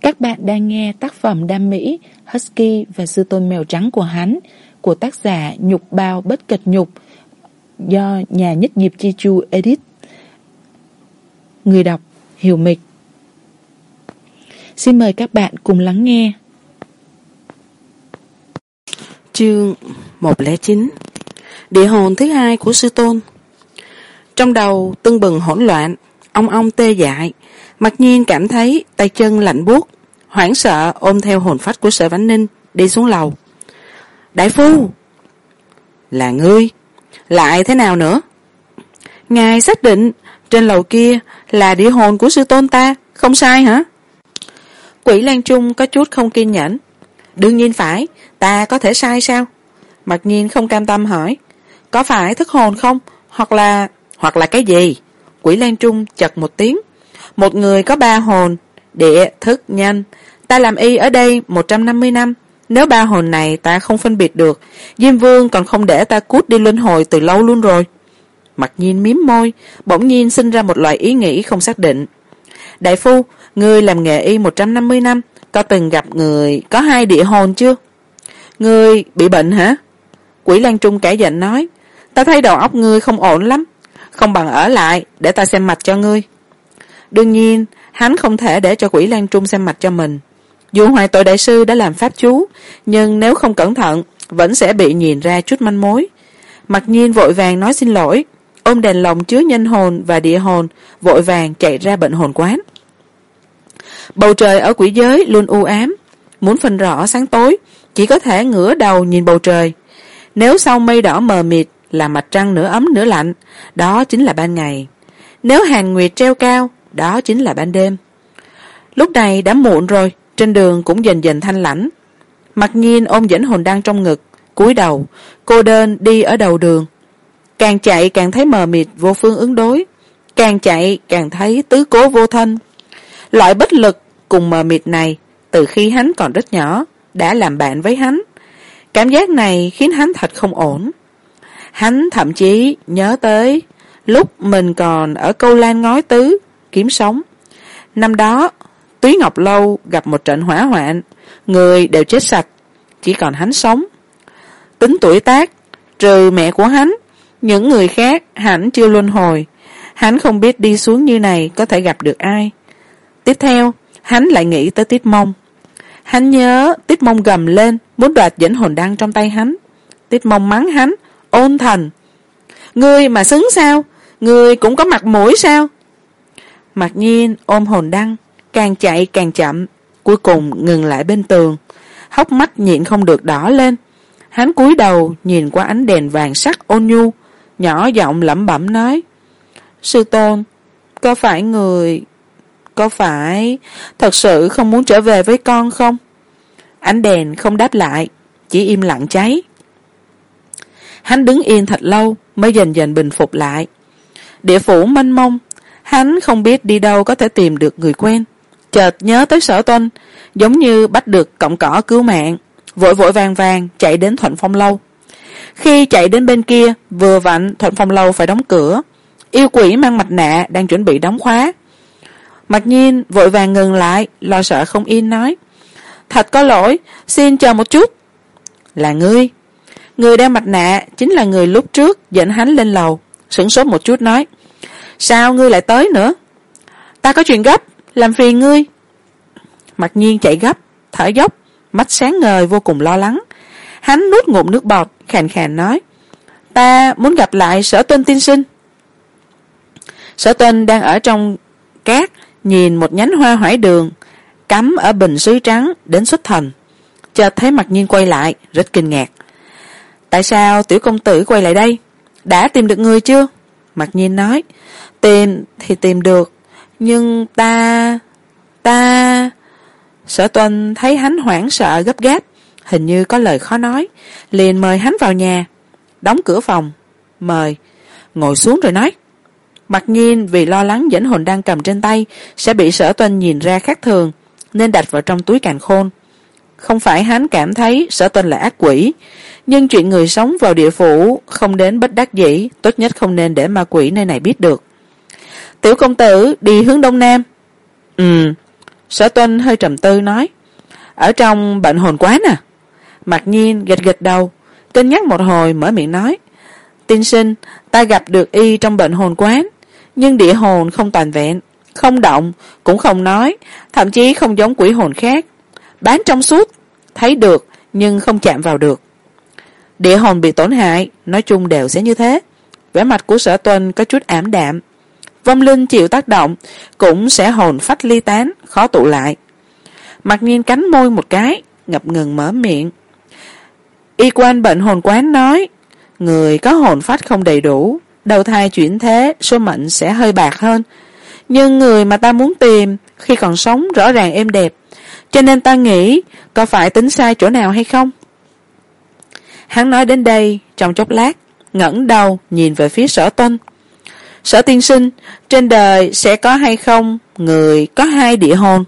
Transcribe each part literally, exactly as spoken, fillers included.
Các bạn đang nghe tác phẩm đam mỹ Husky và Sư Tôn Mèo Trắng của hắn của tác giả Nhục Bao Bất Kịch Nhục do nhà Nhất Nghiệp Chi Chu edit. Người đọc Hiểu Mịch. Xin mời các bạn cùng lắng nghe. Chương một không chín. Địa hồn thứ hai của Sư Tôn. Trong đầu tưng bừng hỗn loạn, ong ong tê dại, Mặc Nhiên cảm thấy tay chân lạnh buốt, hoảng sợ ôm theo hồn phách của Sở Vãn Ninh đi xuống lầu. Đại phu! Là ngươi? Lại thế nào nữa? Ngài xác định trên lầu kia là địa hồn của Sư Tôn ta, không sai hả? Quỷ Lan Trung có chút không kiên nhẫn. Đương nhiên phải, ta có thể sai sao? Mặc Nhiên không cam tâm hỏi. Có phải thức hồn không? Hoặc là... hoặc là cái gì? Quỷ Lan Trung chật một tiếng. Một người có ba hồn, địa, thức, nhân. Ta làm y ở đây một trăm năm mươi năm. Nếu ba hồn này ta không phân biệt được, Diêm Vương còn không để ta cút đi luân hồi từ lâu luôn rồi. Mặc Nhiên mím môi, bỗng nhiên sinh ra một loại ý nghĩ không xác định. Đại phu, ngươi làm nghề y một trăm năm mươi năm, có từng gặp người có hai địa hồn chưa? Ngươi bị bệnh hả? Quỷ Lan Trung cãi giận nói. Ta thấy đầu óc ngươi không ổn lắm, không bằng ở lại để ta xem mạch cho ngươi. Đương nhiên hắn không thể để cho Quỷ Lan Trung xem mạch cho mình. Dù Hoài Tội đại sư đã làm pháp chú, nhưng nếu không cẩn thận vẫn sẽ bị nhìn ra chút manh mối. Mặc Nhiên vội vàng nói xin lỗi, ôm đèn lồng chứa nhân hồn và địa hồn, vội vàng chạy ra bệnh hồn quán. Bầu trời ở quỷ giới luôn u ám, muốn phân rõ sáng tối chỉ có thể ngửa đầu nhìn bầu trời. Nếu sau mây đỏ mờ mịt là mặt trăng nửa ấm nửa lạnh, đó chính là ban ngày. Nếu hàng nguyệt treo cao, đó chính là ban đêm. Lúc này đã muộn rồi, trên đường cũng dần dần thanh lãnh. Mặc Nhiên ôm dẫn hồn đăng trong ngực, cúi đầu, cô đơn đi ở đầu đường. Càng chạy càng thấy mờ mịt vô phương ứng đối, càng chạy càng thấy tứ cố vô thân. Loại bất lực cùng mờ mịt này, từ khi hắn còn rất nhỏ, đã làm bạn với hắn. Cảm giác này khiến hắn thật không ổn. Hắn thậm chí nhớ tới lúc mình còn ở Câu Lan Ngói Tứ kiếm sống. Năm đó Túy Ngọc Lâu gặp một trận hỏa hoạn, người đều chết sạch, chỉ còn hắn sống. Tính tuổi tác, trừ mẹ của hắn, những người khác hắn chưa luân hồi. Hắn không biết đi xuống như này có thể gặp được ai. Tiếp theo hắn lại nghĩ tới Tiết Mông. Hắn nhớ Tiết Mông gầm lên muốn đoạt dẫn hồn đăng trong tay hắn. Tiết Mông mắng hắn, ôn thần, ngươi mà xứng sao? Ngươi cũng có mặt mũi sao? Mặc Nhiên ôm hồn đăng, càng chạy càng chậm, cuối cùng ngừng lại bên tường. Hốc mắt nhịn không được đỏ lên. Hắn cúi đầu nhìn qua ánh đèn vàng sắc ôn nhu, nhỏ giọng lẩm bẩm nói. Sư Tôn, có phải người... có phải thật sự không muốn trở về với con không? Ánh đèn không đáp lại, chỉ im lặng cháy. Hắn đứng yên thật lâu mới dần dần bình phục lại. Địa phủ mênh mông, hắn không biết đi đâu có thể tìm được người quen. Chợt nhớ tới Sở Tuân, giống như bắt được cọng cỏ cứu mạng, vội vội vàng vàng chạy đến Thuận Phong Lâu. Khi chạy đến bên kia, vừa vặn Thuận Phong Lâu phải đóng cửa. Yêu quỷ mang mặt nạ đang chuẩn bị đóng khóa. Mặc Nhiên vội vàng ngừng lại, lo sợ không yên nói. Thật có lỗi, xin chờ một chút. Là ngươi? Người đeo mặt nạ chính là người lúc trước dẫn hắn lên lầu. Sửng sốt một chút nói. Sao ngươi lại tới nữa? Ta có chuyện gấp, làm phiền ngươi. Mặc Nhiên chạy gấp, thở dốc, mắt sáng ngời vô cùng lo lắng. Hắn nuốt ngụm nước bọt, khàn khàn nói. Ta muốn gặp lại Sở Tuân tiên sinh. Sở Tuân đang ở trong cát, nhìn một nhánh hoa hoải đường cắm ở bình sứ trắng đến xuất thần. Chợt thấy Mặc Nhiên quay lại, rất kinh ngạc. Tại sao tiểu công tử quay lại đây? Đã tìm được người chưa? Mặc Nhiên nói. Tìm thì tìm được, nhưng ta... ta... Sở Tuân thấy hắn hoảng sợ gấp gáp, hình như có lời khó nói, liền mời hắn vào nhà, đóng cửa phòng, mời, ngồi xuống rồi nói. Mặc Nhiên vì lo lắng dẫn hồn đang cầm trên tay sẽ bị Sở Tuân nhìn ra khác thường, nên đặt vào trong túi càn khôn. Không phải hắn cảm thấy Sở Tuân là ác quỷ, nhưng chuyện người sống vào địa phủ không đến bất đắc dĩ, tốt nhất không nên để ma quỷ nơi này biết được. Tiểu công tử đi hướng đông nam. Ừ. Sở Tuân hơi trầm tư nói, ở trong bệnh hồn quán à? Mặc nhiên gật gật đầu, cân nhắc một hồi mở miệng nói, tiên sinh, ta gặp được y trong bệnh hồn quán, nhưng địa hồn không toàn vẹn, không động, cũng không nói, thậm chí không giống quỷ hồn khác, bán trong suốt, thấy được nhưng không chạm vào được. Địa hồn bị tổn hại, nói chung đều sẽ như thế. Vẻ mặt của Sở Tuân có chút ảm đạm. Vong linh chịu tác động cũng sẽ hồn phách ly tán, khó tụ lại. Mặc nhiên cắn môi một cái, ngập ngừng mở miệng. Y quan bệnh hồn quán nói, người có hồn phách không đầy đủ, đầu thai chuyển thế, số mệnh sẽ hơi bạc hơn. Nhưng người mà ta muốn tìm, khi còn sống rõ ràng êm đẹp, cho nên ta nghĩ, có phải tính sai chỗ nào hay không? Hắn nói đến đây, trong chốc lát, ngẩng đầu nhìn về phía Sở Tuân. Sở tiên sinh, trên đời sẽ có hay không người có hai địa hồn?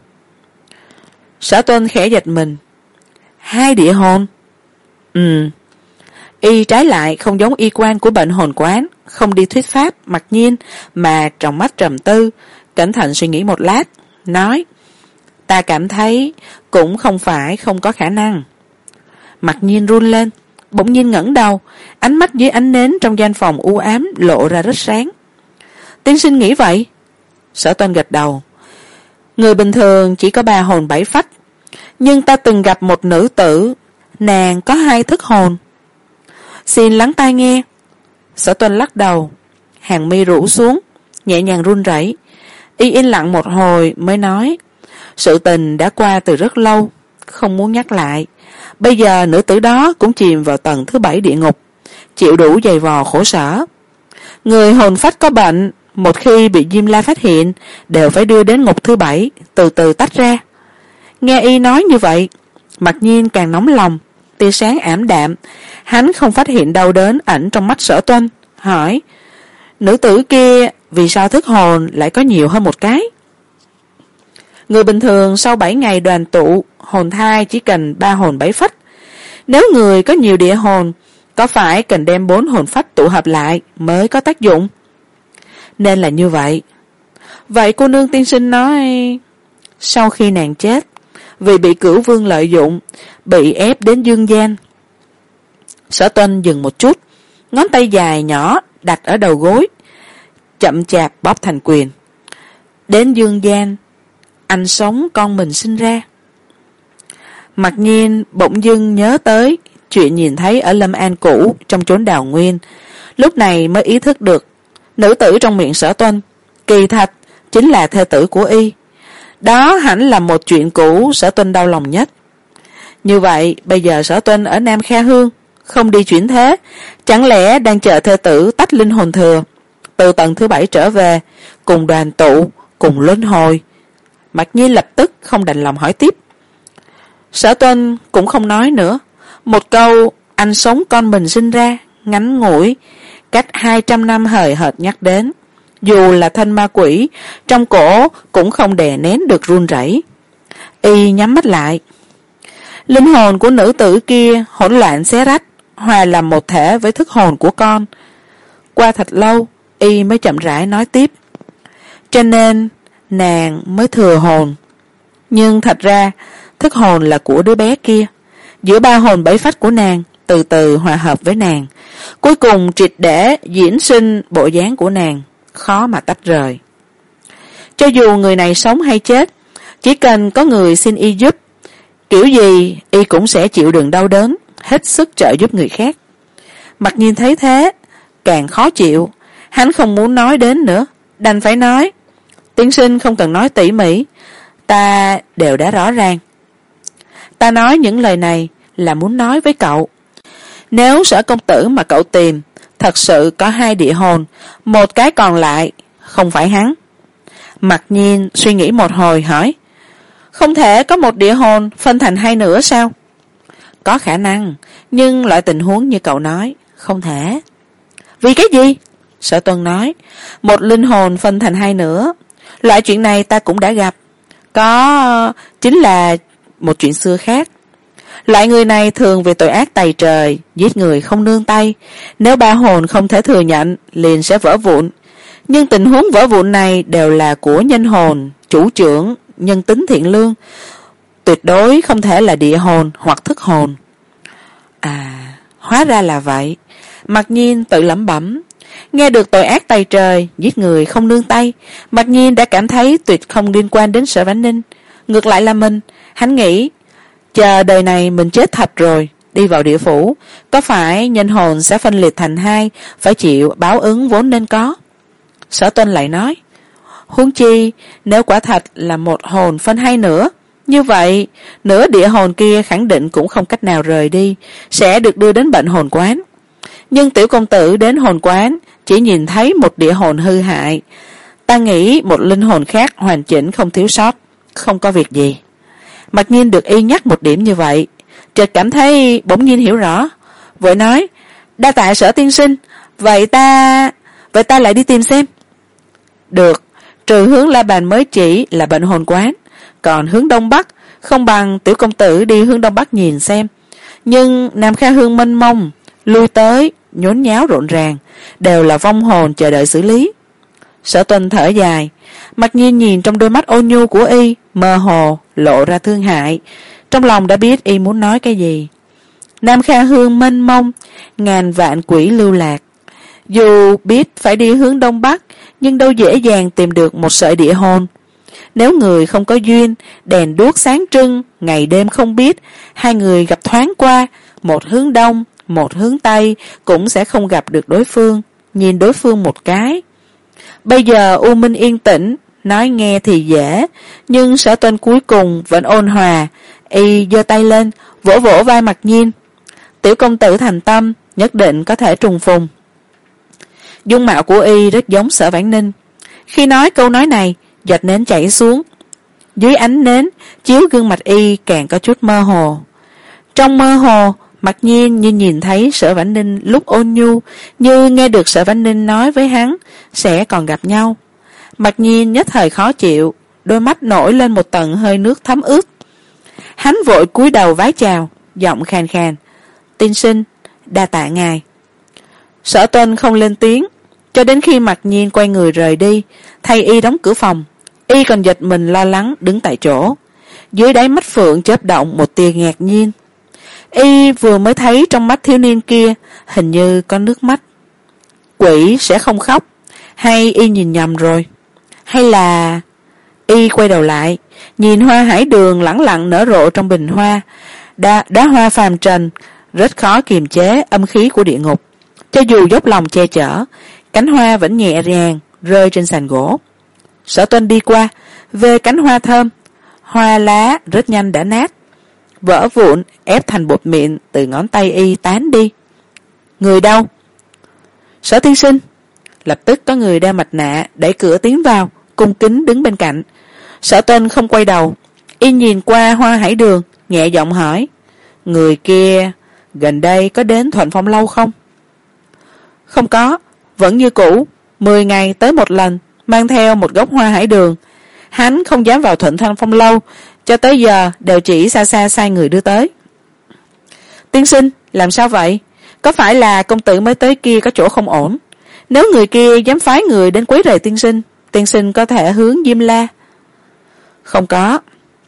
Sở Tuân khẽ giật mình. Hai địa hồn? Ừ. Y trái lại không giống y quan của bệnh hồn quán, không đi thuyết pháp mặc nhiên, mà trong mắt trầm tư, cẩn thận suy nghĩ một lát, nói, ta cảm thấy cũng không phải không có khả năng. Mặc nhiên run lên, bỗng nhiên ngẩng đầu, ánh mắt dưới ánh nến trong gian phòng u ám lộ ra rất sáng. Tiên sinh nghĩ vậy? Sở Tuân gật đầu. Người bình thường chỉ có ba hồn bảy phách, nhưng ta từng gặp một nữ tử, nàng có hai thức hồn. Xin lắng tai nghe. Sở Tuân lắc đầu, hàng mi rũ xuống, nhẹ nhàng run rẩy. Y yên lặng một hồi mới nói, sự tình đã qua từ rất lâu, không muốn nhắc lại. Bây giờ nữ tử đó cũng chìm vào tầng thứ bảy địa ngục, chịu đủ dày vò khổ sở. Người hồn phách có bệnh, một khi bị Diêm La phát hiện, đều phải đưa đến ngục thứ bảy, từ từ tách ra. Nghe y nói như vậy, Mặc nhiên càng nóng lòng, tia sáng ảm đạm. Hắn không phát hiện đau đớn ẩn trong mắt Sở Tuân, hỏi, nữ tử kia vì sao thức hồn lại có nhiều hơn một cái? Người bình thường sau bảy ngày đoàn tụ, hồn thai chỉ cần ba hồn bảy phách. Nếu người có nhiều địa hồn, có phải cần đem bốn hồn phách tụ hợp lại mới có tác dụng? Nên là như vậy. Vậy cô nương tiên sinh nói, sau khi nàng chết, vì bị Cửu Vương lợi dụng, bị ép đến dương gian. Sở Tuân dừng một chút, ngón tay dài nhỏ đặt ở đầu gối, chậm chạp bóp thành quyền. Đến dương gian, anh sống con mình sinh ra. Mặc nhiên bỗng dưng nhớ tới chuyện nhìn thấy ở Lâm An cũ trong chốn đào nguyên, lúc này mới ý thức được nữ tử trong miệng Sở Tuân kỳ thật chính là thê tử của y. Đó hẳn là một chuyện cũ Sở Tuân đau lòng nhất. Như vậy bây giờ Sở Tuân ở Nam Kha Hương không đi chuyển thế, chẳng lẽ đang chờ thê tử tách linh hồn thừa từ tầng thứ bảy trở về, cùng đoàn tụ, cùng luân hồi? Mặc nhiên lập tức không đành lòng hỏi tiếp. Sở Tuân cũng không nói nữa, một câu anh sống con mình sinh ra ngắn ngủi, cách hai trăm năm hời hợt nhắc đến, dù là thanh ma quỷ trong cổ cũng không đè nén được run rẩy. Y nhắm mắt lại. Linh hồn của nữ tử kia hỗn loạn xé rách, hòa làm một thể với thức hồn của con. Qua thật lâu, Y mới chậm rãi nói tiếp. Cho nên nàng mới thừa hồn. Nhưng thật ra thức hồn là của đứa bé kia. Giữa ba hồn bảy phách của nàng từ từ hòa hợp với nàng, cuối cùng triệt để diễn sinh bộ dáng của nàng, khó mà tách rời. Cho dù người này sống hay chết, chỉ cần có người xin Y giúp, kiểu gì Y cũng sẽ chịu đựng đau đớn, hết sức trợ giúp người khác. Mặc nhiên thấy thế càng khó chịu, hắn không muốn nói đến nữa, đành phải nói, tiên sinh không cần nói tỉ mỉ, ta đều đã rõ ràng. Ta nói những lời này là muốn nói với cậu, nếu Sở công tử mà cậu tìm thật sự có hai địa hồn, một cái còn lại không phải hắn. Mặc nhiên suy nghĩ một hồi hỏi, không thể có một địa hồn phân thành hai nửa sao? Có khả năng, nhưng loại tình huống như cậu nói không thể. Vì cái gì? Sở Tuân nói, một linh hồn phân thành hai nửa, loại chuyện này ta cũng đã gặp. Có, chính là một chuyện xưa khác. Loại người này thường vì tội ác tày trời, giết người không nương tay. Nếu ba hồn không thể thừa nhận, liền sẽ vỡ vụn. Nhưng tình huống vỡ vụn này đều là của nhân hồn, chủ trưởng, nhân tính thiện lương, tuyệt đối không thể là địa hồn hoặc thức hồn. À, hóa ra là vậy. Mặc nhiên tự lẩm bẩm. Nghe được tội ác tày trời, giết người không nương tay, Mặc nhiên đã cảm thấy tuyệt không liên quan đến Sở Vãn Ninh. Ngược lại là mình, hắn nghĩ, chờ đời này mình chết thật rồi, đi vào địa phủ, có phải nhân hồn sẽ phân liệt thành hai, phải chịu báo ứng vốn nên có. Sở Tuân lại nói, huống chi nếu quả thật là một hồn phân hai nửa, như vậy nửa địa hồn kia khẳng định cũng không cách nào rời đi, sẽ được đưa đến bệnh hồn quán. Nhưng tiểu công tử đến hồn quán chỉ nhìn thấy một địa hồn hư hại, ta nghĩ một linh hồn khác hoàn chỉnh không thiếu sót, không có việc gì. Mặc nhiên được y nhắc một điểm như vậy, chợt cảm thấy bỗng nhiên hiểu rõ, vội nói, đa tạ Sở tiên sinh, vậy ta vậy ta lại đi tìm xem. Được, trừ hướng La Bàn mới chỉ là bệnh hồn quán, còn hướng đông bắc, không bằng tiểu công tử đi hướng đông bắc nhìn xem. Nhưng Nam Kha Hương mênh mông, lui tới nhốn nháo rộn ràng, đều là vong hồn chờ đợi xử lý. Sở Tuân thở dài, Mặc nhiên nhìn trong đôi mắt ôn nhu của y, mơ hồ lộ ra thương hại, trong lòng đã biết y muốn nói cái gì. Nam Kha Hương mênh mông, ngàn vạn quỷ lưu lạc, dù biết phải đi hướng đông bắc, nhưng đâu dễ dàng tìm được một sợi địa hồn. Nếu người không có duyên, đèn đuốc sáng trưng, ngày đêm không biết, hai người gặp thoáng qua, một hướng đông, một hướng tây, cũng sẽ không gặp được đối phương, nhìn đối phương một cái. Bây giờ U Minh yên tĩnh, nói nghe thì dễ, nhưng Sở Tuân cuối cùng vẫn ôn hòa, y giơ tay lên, vỗ vỗ vai Mặc nhiên. Tiểu công tử thành tâm, nhất định có thể trùng phùng. Dung mạo của y rất giống Sở Vãn Ninh. Khi nói câu nói này, giọt nến chảy xuống. Dưới ánh nến, chiếu gương mặt y càng có chút mơ hồ. Trong mơ hồ, Mặc nhiên như nhìn thấy Sở Vãn Ninh lúc ôn nhu, như nghe được Sở Vãn Ninh nói với hắn, sẽ còn gặp nhau. Mặc nhiên nhất thời khó chịu, đôi mắt nổi lên một tầng hơi nước thấm ướt. Hắn vội cúi đầu vái chào, giọng khàn khàn, tiên sinh, đa tạ ngài. Sở Tuân không lên tiếng, cho đến khi Mặc nhiên quay người rời đi, thay y đóng cửa phòng, y còn giật mình lo lắng đứng tại chỗ. Dưới đáy mắt phượng chớp động một tia ngạc nhiên. Y vừa mới thấy trong mắt thiếu niên kia hình như có nước mắt. Quỷ sẽ không khóc, hay y nhìn nhầm rồi? Hay là... Y quay đầu lại, nhìn hoa hải đường lẳng lặng nở rộ trong bình hoa, đá, đá hoa phàm trần, rất khó kiềm chế âm khí của địa ngục. Cho dù dốc lòng che chở, cánh hoa vẫn nhẹ nhàng rơi trên sàn gỗ. Sở Tuân đi qua, về cánh hoa thơm, hoa lá rất nhanh đã nát, vỡ vụn ép thành bột mịn từ ngón tay y tán đi. Người đâu? Sở tiên sinh. Lập tức có người đeo mặt nạ đẩy cửa tiến vào, cung kính đứng bên cạnh. Sở Tuân không quay đầu, y nhìn qua hoa hải đường, nhẹ giọng hỏi, người kia gần đây có đến Thuận Phong lâu không? Không có, vẫn như cũ, mười ngày tới một lần, mang theo một gốc hoa hải đường. Hắn không dám vào Thuận Phong lâu, cho tới giờ đều chỉ xa xa sai người đưa tới. Tiên sinh, làm sao vậy? Có phải là công tử mới tới kia có chỗ không ổn? Nếu người kia dám phái người đến quấy rầy tiên sinh, tiên sinh có thể hướng Diêm La. Không có.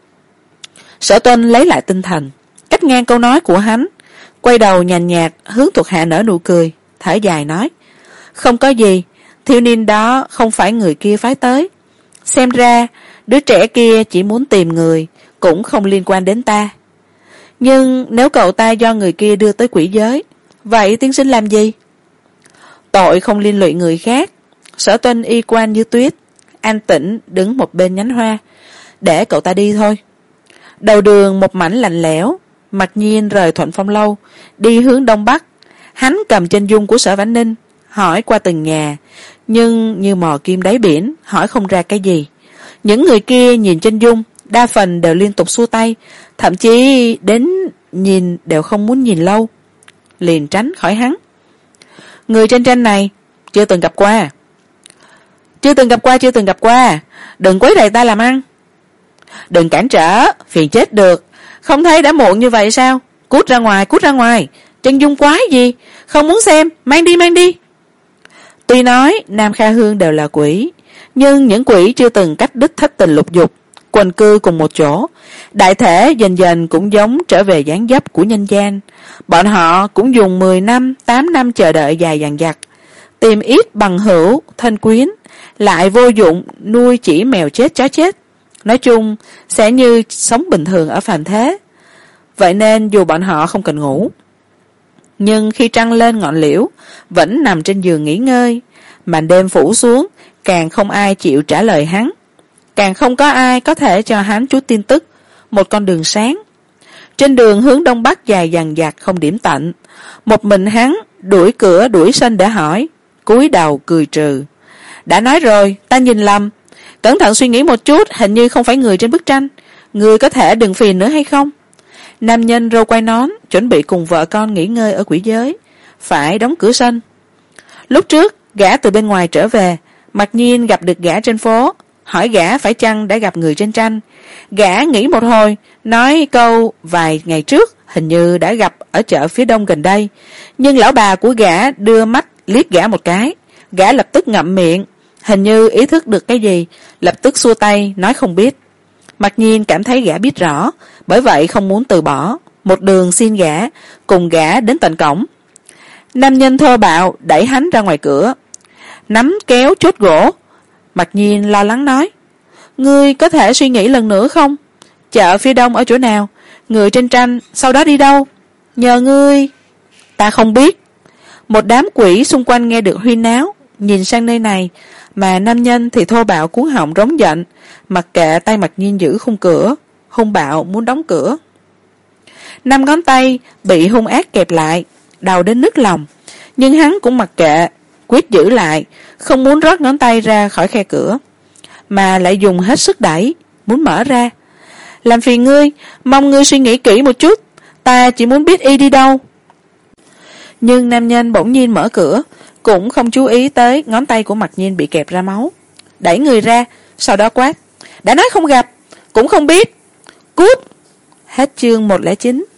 Sở Tuân lấy lại tinh thần, cắt ngang câu nói của hắn, quay đầu nhàn nhạt hướng thuộc hạ nở nụ cười, thở dài nói, không có gì, thiếu niên đó không phải người kia phái tới. Xem ra đứa trẻ kia chỉ muốn tìm người, cũng không liên quan đến ta. Nhưng nếu cậu ta do người kia đưa tới quỷ giới, vậy tiên sinh làm gì? Tội không liên lụy người khác. Sở Tuân y quan như tuyết, an tĩnh đứng một bên nhánh hoa, để cậu ta đi thôi. Đầu đường một mảnh lạnh lẽo, Mặc nhiên rời Thuận Phong lâu, đi hướng đông bắc. Hắn cầm chân dung của Sở Vãn Ninh, hỏi qua từng nhà, nhưng như mò kim đáy biển, hỏi không ra cái gì. Những người kia nhìn chân dung, đa phần đều liên tục xua tay, thậm chí đến nhìn đều không muốn nhìn lâu, liền tránh khỏi hắn. Người trên tranh này chưa từng gặp qua. Chưa từng gặp qua, chưa từng gặp qua. Đừng quấy rầy ta làm ăn. Đừng cản trở, phiền chết được. Không thấy đã muộn như vậy sao? Cút ra ngoài, cút ra ngoài. Chân dung quái gì? Không muốn xem, mang đi, mang đi. Tuy nói Nam Kha Hương đều là quỷ, nhưng những quỷ chưa từng cắt đứt thất tình lục dục, quần cư cùng một chỗ. Đại thể dần dần cũng giống trở về dáng dấp của nhân gian. Bọn họ cũng dùng mười năm, tám năm chờ đợi dài dằng dặc, tìm ít bằng hữu, thân quyến, lại vô dụng nuôi chỉ mèo chết chó chết. Nói chung, sẽ như sống bình thường ở phàm thế. Vậy nên dù bọn họ không cần ngủ, nhưng khi trăng lên ngọn liễu, vẫn nằm trên giường nghỉ ngơi. Màn đêm phủ xuống, càng không ai chịu trả lời hắn, càng không có ai có thể cho hắn chút tin tức, một con đường sáng. Trên đường hướng đông bắc dài dằng dặc không điểm tận, một mình hắn đuổi cửa đuổi sân để hỏi, cúi đầu cười trừ. Đã nói rồi, ta nhìn lầm. Cẩn thận suy nghĩ một chút, hình như không phải người trên bức tranh. Người có thể đừng phiền nữa hay không? Nam nhân râu quai nón chuẩn bị cùng vợ con nghỉ ngơi ở quỷ giới, phải đóng cửa sân. Lúc trước gã từ bên ngoài trở về, mặc nhiên gặp được gã trên phố, hỏi gã phải chăng đã gặp người trên tranh. Gã nghĩ một hồi, nói câu vài ngày trước hình như đã gặp ở chợ phía đông gần đây. Nhưng lão bà của gã đưa mắt liếc gã một cái, gã lập tức ngậm miệng, hình như ý thức được cái gì, lập tức xua tay nói không biết. Mặc nhiên cảm thấy gã biết rõ, bởi vậy không muốn từ bỏ, một đường xin gã cùng gã đến tận cổng. Nam nhân thô bạo đẩy hắn ra ngoài cửa, nắm kéo chốt gỗ. Mặc nhiên lo lắng nói, ngươi có thể suy nghĩ lần nữa không? Chợ phía đông ở chỗ nào? Người trên tranh sau đó đi đâu? Nhờ ngươi. Ta không biết. Một đám quỷ xung quanh nghe được huyên náo, nhìn sang nơi này, mà nam nhân thì thô bạo cuống họng rống giận, mặc kệ tay Mặc nhiên giữ khung cửa, hung bạo muốn đóng cửa. Năm ngón tay bị hung ác kẹp lại, đau đến nứt lòng, nhưng hắn cũng mặc kệ, quyết giữ lại, không muốn rót ngón tay ra khỏi khe cửa, mà lại dùng hết sức đẩy, muốn mở ra. Làm phiền ngươi, mong ngươi suy nghĩ kỹ một chút, ta chỉ muốn biết y đi đâu. Nhưng nam nhân bỗng nhiên mở cửa, cũng không chú ý tới ngón tay của Mặc nhiên bị kẹp ra máu, đẩy người ra, sau đó quát, đã nói không gặp, cũng không biết, cút. Hết chương một không chín.